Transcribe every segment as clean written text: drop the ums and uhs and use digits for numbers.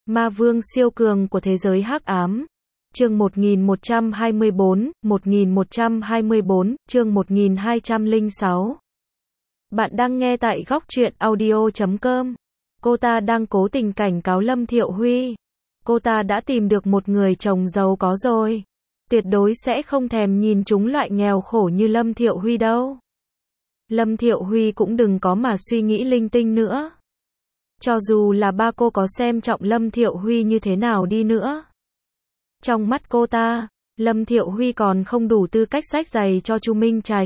Ma vương siêu cường của thế giới hắc ám. Chương 1124, chương 1206. Bạn đang nghe tại Góc Truyện Audio.com. Cô ta đang cố tình cảnh cáo Lâm Thiệu Huy. Cô ta đã tìm được một người chồng giàu có rồi. Tuyệt đối sẽ không thèm nhìn chúng loại nghèo khổ như Lâm Thiệu Huy đâu. Lâm Thiệu Huy cũng đừng có mà suy nghĩ linh tinh nữa. Cho dù là ba cô có xem trọng Lâm Thiệu Huy như thế nào đi nữa. Trong mắt cô ta, Lâm Thiệu Huy còn không đủ tư cách xách giày cho Chu Minh Trạch.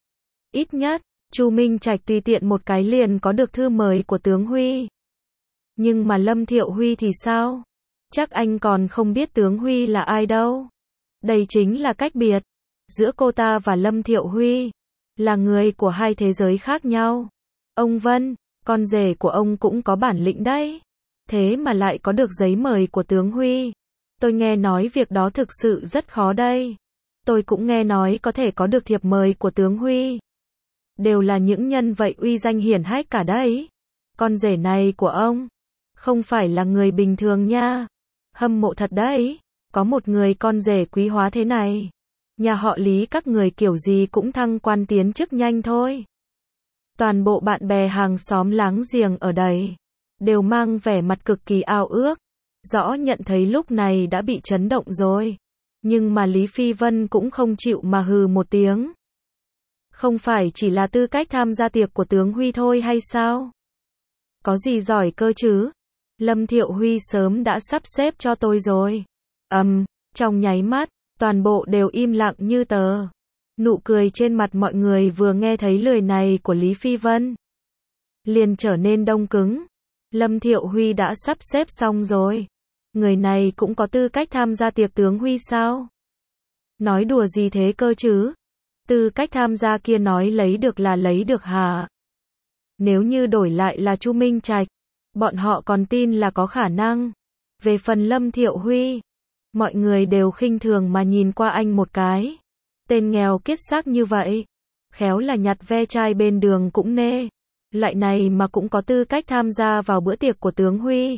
Ít nhất, Chu Minh Trạch tùy tiện một cái liền có được thư mời của tướng Huy. Nhưng mà Lâm Thiệu Huy thì sao? Chắc anh còn không biết tướng Huy là ai đâu. Đây chính là cách biệt giữa cô ta và Lâm Thiệu Huy. Là người của hai thế giới khác nhau. Ông Vân, con rể của ông cũng có bản lĩnh đấy. Thế mà lại có được giấy mời của tướng Huy. Tôi nghe nói việc đó thực sự rất khó đây. Tôi cũng nghe nói có thể có được thiệp mời của tướng Huy. Đều là những nhân vậy uy danh hiển hách cả đấy. Con rể này của ông không phải là người bình thường nha. Hâm mộ thật đấy. Có một người con rể quý hóa thế này. Nhà họ Lý các người kiểu gì cũng thăng quan tiến chức nhanh thôi. Toàn bộ bạn bè hàng xóm láng giềng ở đây đều mang vẻ mặt cực kỳ ao ước. Rõ nhận thấy lúc này đã bị chấn động rồi. Nhưng mà Lý Phi Vân cũng không chịu mà hừ một tiếng. Không phải chỉ là tư cách tham gia tiệc của tướng Huy thôi hay sao? Có gì giỏi cơ chứ? Lâm Thiệu Huy sớm đã sắp xếp cho tôi rồi. Trong nháy mắt, toàn bộ đều im lặng như tờ. Nụ cười trên mặt mọi người vừa nghe thấy lời này của Lý Phi Vân liền trở nên đông cứng. Lâm Thiệu Huy đã sắp xếp xong rồi. Người này cũng có tư cách tham gia tiệc tướng Huy sao? Nói đùa gì thế cơ chứ? Tư cách tham gia kia nói lấy được là lấy được hả? Nếu như đổi lại là Chu Minh Trạch, bọn họ còn tin là có khả năng. Về phần Lâm Thiệu Huy, mọi người đều khinh thường mà nhìn qua anh một cái. Tên nghèo kiết xác như vậy, khéo là nhặt ve chai bên đường cũng nê. Loại này mà cũng có tư cách tham gia vào bữa tiệc của tướng Huy.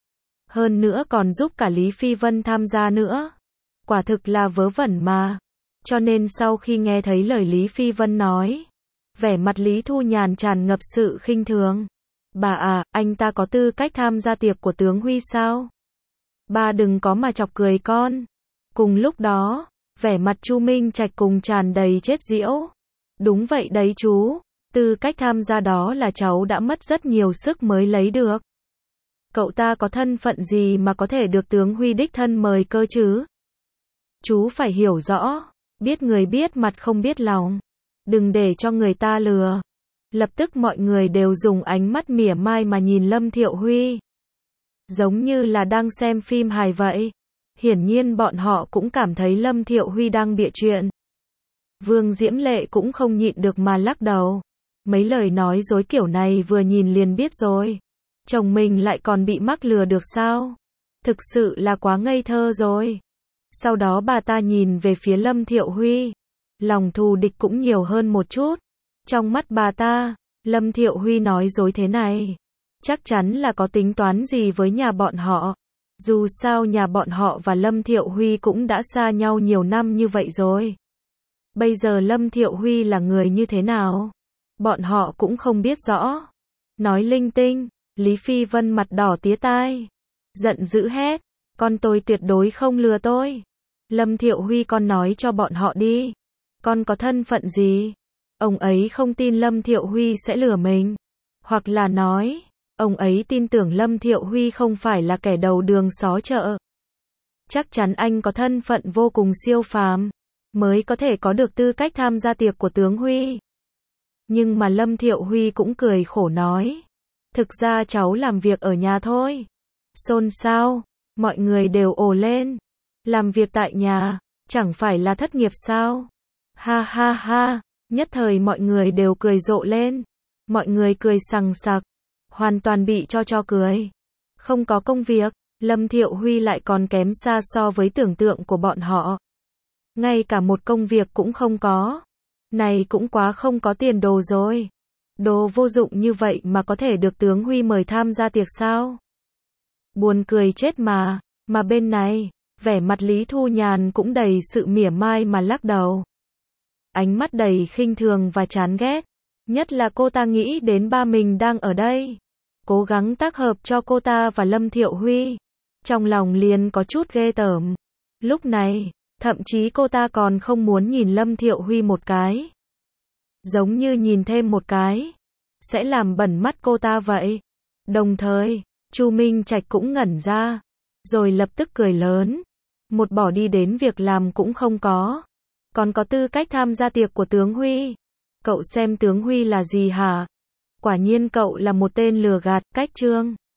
Hơn nữa còn giúp cả Lý Phi Vân tham gia nữa. Quả thực là vớ vẩn mà. Cho nên sau khi nghe thấy lời Lý Phi Vân nói, vẻ mặt Lý Thu Nhàn tràn ngập sự khinh thường. Bà à, anh ta có tư cách tham gia tiệc của tướng Huy sao? Bà đừng có mà chọc cười con. Cùng lúc đó, vẻ mặt Chu Minh Trạch cùng tràn đầy chết giễu. Đúng vậy đấy chú, tư cách tham gia đó là cháu đã mất rất nhiều sức mới lấy được. Cậu ta có thân phận gì mà có thể được tướng Huy đích thân mời cơ chứ? Chú phải hiểu rõ, biết người biết mặt không biết lòng. Đừng để cho người ta lừa. Lập tức mọi người đều dùng ánh mắt mỉa mai mà nhìn Lâm Thiệu Huy. Giống như là đang xem phim hài vậy. Hiển nhiên bọn họ cũng cảm thấy Lâm Thiệu Huy đang bịa chuyện. Vương Diễm Lệ cũng không nhịn được mà lắc đầu. Mấy lời nói dối kiểu này vừa nhìn liền biết rồi. Chồng mình lại còn bị mắc lừa được sao? Thực sự là quá ngây thơ rồi. Sau đó bà ta nhìn về phía Lâm Thiệu Huy. Lòng thù địch cũng nhiều hơn một chút. Trong mắt bà ta, Lâm Thiệu Huy nói dối thế này. Chắc chắn là có tính toán gì với nhà bọn họ. Dù sao nhà bọn họ và Lâm Thiệu Huy cũng đã xa nhau nhiều năm như vậy rồi. Bây giờ Lâm Thiệu Huy là người như thế nào? Bọn họ cũng không biết rõ. Nói linh tinh, Lý Phi Vân mặt đỏ tía tai. Giận dữ hét, con tôi tuyệt đối không lừa tôi. Lâm Thiệu Huy con nói cho bọn họ đi. Con có thân phận gì? Ông ấy không tin Lâm Thiệu Huy sẽ lừa mình. Hoặc là nói, ông ấy tin tưởng Lâm Thiệu Huy không phải là kẻ đầu đường xó chợ. Chắc chắn anh có thân phận vô cùng siêu phàm, mới có thể có được tư cách tham gia tiệc của tướng Huy. Nhưng mà Lâm Thiệu Huy cũng cười khổ nói. Thực ra cháu làm việc ở nhà thôi. Xôn xao, mọi người đều ồ lên. Làm việc tại nhà, chẳng phải là thất nghiệp sao? Ha ha ha, nhất thời mọi người đều cười rộ lên. Mọi người cười sằng sặc, hoàn toàn bị cho cười. Không có công việc, Lâm Thiệu Huy lại còn kém xa so với tưởng tượng của bọn họ. Ngay cả một công việc cũng không có. Này cũng quá không có tiền đồ rồi. Đồ vô dụng như vậy mà có thể được tướng Huy mời tham gia tiệc sao? Buồn cười chết mà bên này, vẻ mặt Lý Thu Nhàn cũng đầy sự mỉa mai mà lắc đầu. Ánh mắt đầy khinh thường và chán ghét, nhất là cô ta nghĩ đến ba mình đang ở đây, cố gắng tác hợp cho cô ta và Lâm Thiệu Huy. Trong lòng liền có chút ghê tởm. Lúc này, thậm chí cô ta còn không muốn nhìn Lâm Thiệu Huy một cái. Giống như nhìn thêm một cái, sẽ làm bẩn mắt cô ta vậy. Đồng thời, Chu Minh Trạch cũng ngẩn ra, rồi lập tức cười lớn. Một bỏ đi đến việc làm cũng không có. Còn có tư cách tham gia tiệc của tướng Huy. Cậu xem tướng Huy là gì hả? Quả nhiên cậu là một tên lừa gạt, cách trương.